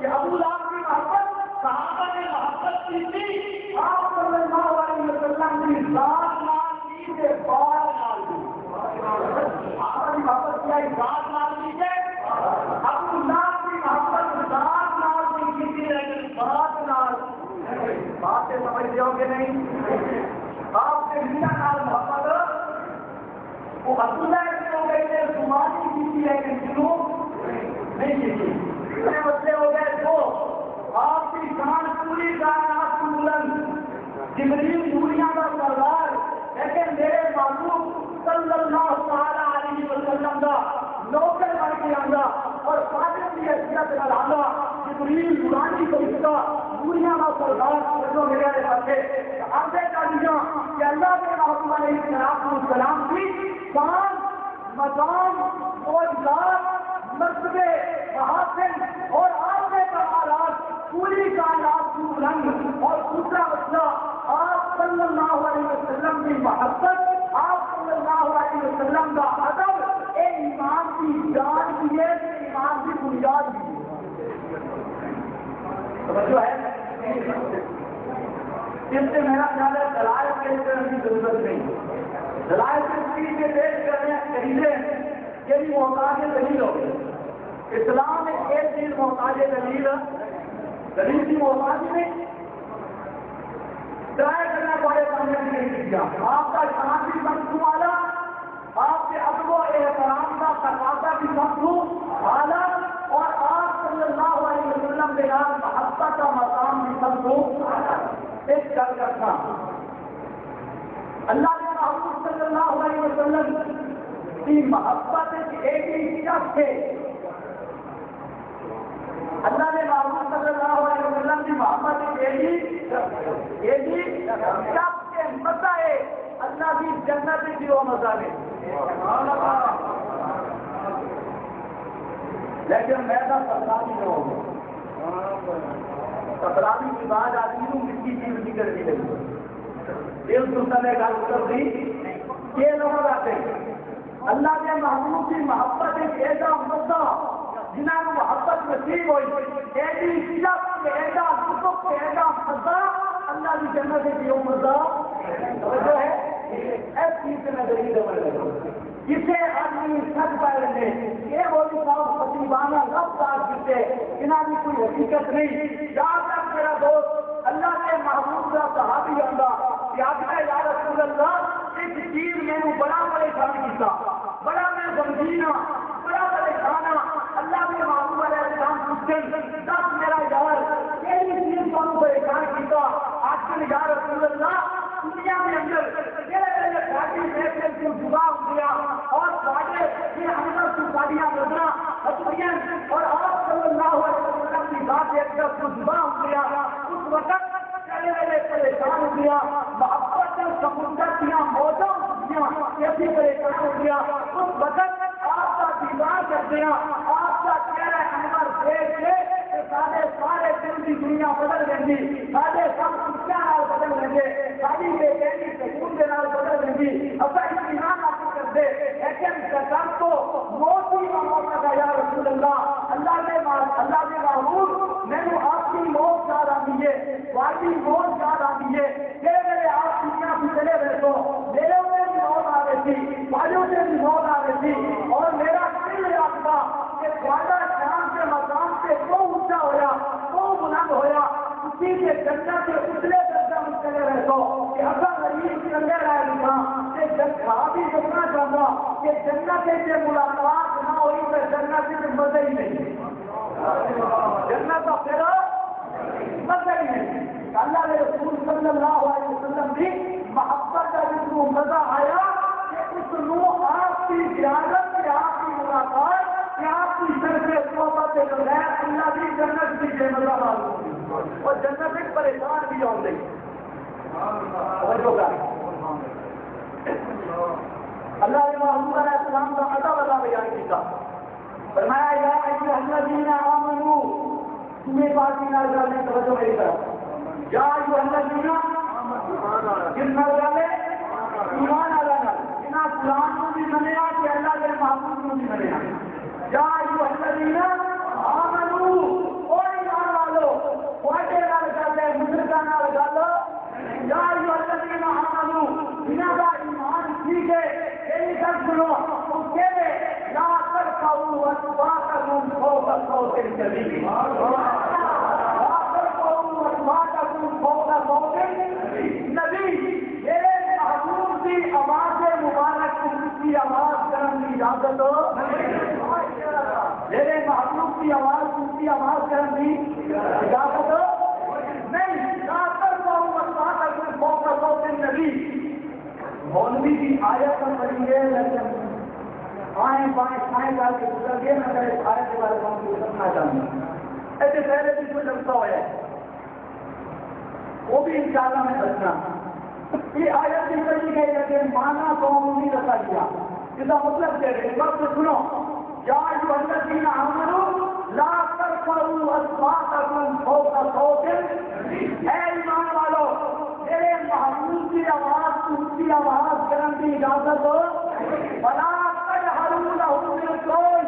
کہ ابو لہب کی محبت صحابہ نے محبت کی تھی، آپ صلی اللہ علیہ وسلم کی ذات مان کی سے بال مان دی، آپ کی محبت کیا ذات مان دی ہے، ابو لہب کی محبت ذات مان کی تھی لیکن بات نال باتیں سمجھتے ہو کہ نہیں؟ آپ کے میرا نال محبت وہ عبداللہ اتنے ہو گئے تھے زمانی کی تھی لیکن کیوں نہیں کی تھی، اتنے بچے ہو گئے تو آپ کی جان پوری کائنات کی بلند جبریل دنیا کا سردار لیکن میرے معلوم صلی اللہ تعالیٰ علیہ وسلم کا نوکر بن کے آنا اور فاطر کی حیثیت میں لانا جبریل نورانی فرشتہ دنیا کا سردار جو میرے رکھے آگے کا دیا کہ اللہ کے محبوب علیہ السلام کی شان مقام معجزات مرتبے محاسن اور آپ کے کمالات پوری کائنات کی بلند اور دوسرا مسئلہ آپ صلی اللہ علیہ وسلم کی محبت آپ صلی اللہ علیہ وسلم کا ادب ایک ایمان کی جان بھی ہے ایمان کی بنیاد بھی ہے۔ اس سے میرا خیال ہے دلائل پیش کرنے کی ضرورت نہیں، دلائل کے پیش کرنے کہیے یہ بھی محتاج دلیل ہو گئی، اسلام میں ایک چیز محتاج دلیل کی محتاج نہیں ٹرائی کرنا پڑے سمجھنے نہیں کیا، آپ کا شان بھی مخصوص والا، آپ کے ادب و احترام کا تقاضا بھی مخصوص والا اور آپ صلی اللہ علیہ وسلم کے نام محبت کا مقام بھی مخصوص والا۔ ایک کر رکھنا اللہ کے محبوب صلی اللہ علیہ وسلم کی محبت ایک ہی شخص ہے، اللہ نے محبوب صلی اللہ علیہ وسلم کی محبت ایک ہی شخص کے مزہ ہے، اللہ کی جنت کی وہ مزہ ہے، لیکن میں تو سفرابی نہ ہوں، سفرابی کی بات آتی ہوں کس کی چیز ذکر کی گئی دل سلطان نے گل کر دی، یہ لوگ آتے ہیں اللہ کے محبوب کی محبت ایک ایسا مدہ جنہوں کو محبت نصیب ہوئی ایسی شخص ایسا لطف ایسا مزہ اللہ کی جنت کی وہ مزہ جو ہے ایس چیز سے میں دلیل دمڑ لگا جسے آدمی سچ پائے لے یہ بولی صاحب خطیبانہ لفظ آج کیتے انہاں کی کوئی حقیقت نہیں، جہاں تک میرا دوست اللہ کے محبوب کا صحابی آندا کہ یا رسول اللہ ایک چیز میں بڑا پریشان کیتا، بڑا میں غمگین بڑا پریشان اللہ کے محبوب علیہ السلام پوچھتے دس میرا یار یہ چیز کو پریشان کیتا، آج کل یا رسول اللہ دنیا کے اندر جدا ہو گیا اور یہ ہمیں ساڑیاں بدلا اور آپ صلی اللہ علیہ وسلم کی بات ایک طرف جدا ہو گیا، اس وقت چلے والے پریشان ہو گیا، محبت سمندر دیا موجوں ایسی پریشان ہو گیا، اس وقت آپ کا دیدار کر دیا، آپ کا چہرہ انور دیکھ کے سارے دل کی دنیا بدل گئی، سارے سب خوشیاں بدل گئے، ساری بے چینی سکون کے نال بدل گئی، اپنا اطمینان حاصل کر دے، لیکن سرکار کو موت ہی کا موقع تھا یا رسول اللہ، اللہ کے محبوب میں نے آپ کی موت یاد آتی ہے، واقعی موت یاد آتی ہے، میرے آپ دنیا سے چلے گئے تو میرے سے بھی موت آ گئی تھی، والوں سے بھی موت آ گئی تھی اور میرا دل یاد تھا کہ زیادہ شان کے مقام سے وہ اونچا ہوا وہ بلند ہوا اسی کے جنت کے اتنے درجہ میں چلے رہے تو کہ اگر غریب چلے رہے تھا کہ صحابی سننا چاہتا کہ جنت سے ملاقات نہ ہوئی تو جنت سے مزے ہی نہیں، جنت کا پھر مزے ہی نہیں۔ اللہ کے رسول صلی اللہ علیہ وسلم بھی محبت کا جس کو مزہ آیا کہ اس روح آپ کی زیارت کہ آپ کی ملاقات کہ آپ کی شرف صحبت کے بغیر اللہ کی جنت کی بے مزہ معلوم اور جنت ایک پریشان بھی ہو گئی۔ اللہ نے محمود علیہ السلام کا ادب ادا بیان کیا، فرمایا یا ایھا الذین آمنوا، تمہیں بات کی نہ کرنے توجہ میری طرف، یا ایھا الذین جن والے ایمان والا جنہ قرآن کو بھی منیا کہ اللہ کے محبوب کو بھی منیا، یا ایھا الذین آمنوا، اور ایمان سنو تم کہے لا ترفعوا اصواتکم فوق صوت النبی، لا ترفعوا اصواتکم فوق صوت النبی، میرے محبوب کی آواز مبارک کی آواز کرنے کی اجازت ہو، میرے محبوب کی آواز کی آواز کرنے کی اجازت ہو نہیں، لا ترفعوا اصواتکم فوق صوت النبی۔ مولوی کی آیت پڑھی ہے لیکن آئیں بائیں سائیں کر کے گزر گئے، میں اس آیت کے بارے میں سمجھنا چاہوں گا۔ ایسے پہلے بھی کوئی لگتا ہوا ہے وہ بھی انشاءاللہ میں بچنا، یہ آیت بھی پڑھی گئی لیکن مانا قوم نہیں رکھا گیا، اس کا مطلب کیا ہے؟ وقت سنو، یا ایھا الذین آمنوا لا ترفعوا اصواتکم فوق صوت النبی، اے ایمان والو میرے محبوب کی آواز اونچی آواز کرنے کی اجازت ہو، ولا تجہروا لہ بالقول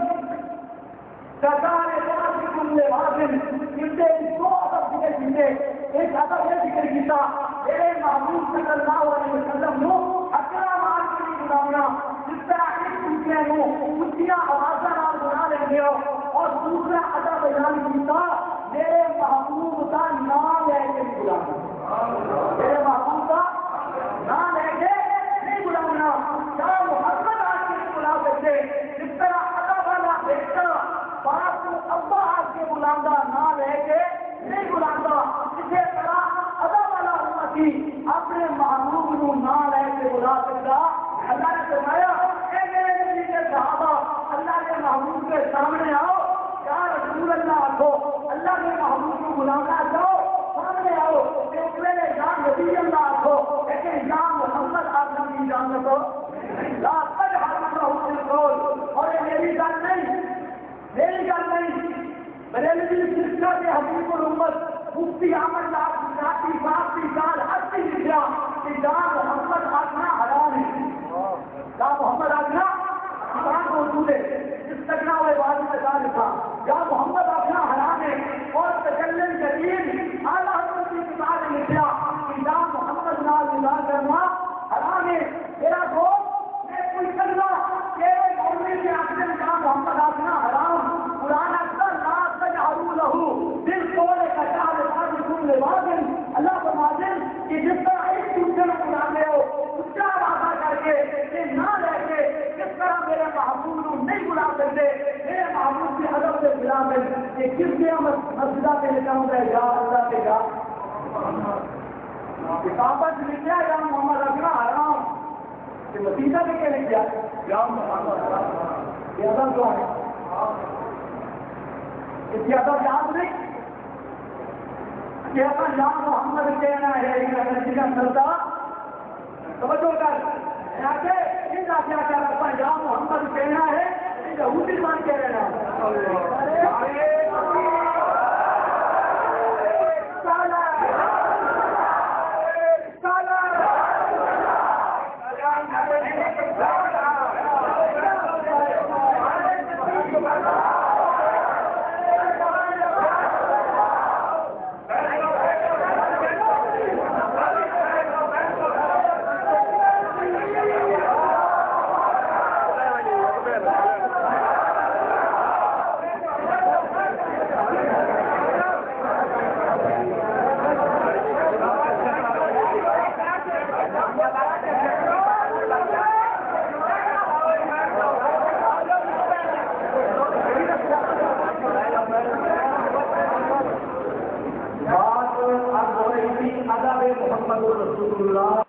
کجہر بعضکم لبعض، ان سے دو ادب ذکر کیتے، ایک ادب یہ ذکر کیتا میرے محبوب صلی اللہ علیہ وسلم نو اکرا مار کے بلانا، جس طرح ایک دوسرے کو اونچیاں آوازاں نال بلا لیندے ہو، اور دوسرا ادب بیان کیتا میرے محبوب کا نام لے کے بلانا، میرے محبوب کا نام لے کے نہیں بلانا، کیا محمد آج کے بلا سکتے، جس طرح ادب والا بیٹا باپ کو ابا آج کے بلانا نام لے کے نہیں بلانا، اسی طرح ادب والا امتی اپنے محبوب کو نام لے کے بلا سکتا۔ اللہ نے فرمایا اے میرے نبی کے صحابہ اللہ کے محبوب کے سامنے آؤ، یا رسول اللہ آخو، اللہ کے محبوب کو بلانا جاؤ سامنے آؤ، یا نبی اللہ آخو، لیکن یا محمد آخر کی جانت ہو، لا تجہروا لہ بالقول، اور یہ میری گل نہیں، میری گل نہیں، بریلوی سلسلہ کے حبیب الامت مفتی احمد ذاتی سال ہر چیز لکھا کہ یا محمد آخنا حرام ہے، یا محمد آخنا حرام موجود ہے، اس تکنا ہوئے بات میں کہا لکھا یا محمد آخنا حرام ہے، اور تکلم جدید اعلیٰ حضرت کی کتاب میں لکھا کہ یا محمد نال ملا کرنا حرام ہے۔ میرا دوست میں کوئی کرنا تیرے مولوی کے آخر یا محمد آخنا حرام، قرآن اکثر لا تجہروا لہ بالقول کجہر بعضکم لبعض، اللہ فرماتے ہیں کہ جس طرح ایک دوسرے کو بلاتے ہو اونچا آواز کر کے کہ نہ لے کے، کس طرح میرے محبوب کو نہیں بلا سکتے، میرے محبوب کی ادب سے بلا کر کہ کس کے مسجدہ پہ لکھا ہوتا ہے یا اللہ کے یا کتابت لکھا یا محمد اکرم حرام، کہ مسیحہ نے کیا لکھا یا محمد یہ ادب جو ہے اس کی ادب یاد نہیں کہ اپنا یا محمد کہنا ہے انرجی کا چلتا توجہ کر کیا اپنا یا محمد کہنا ہے یہودی مان کے رہنا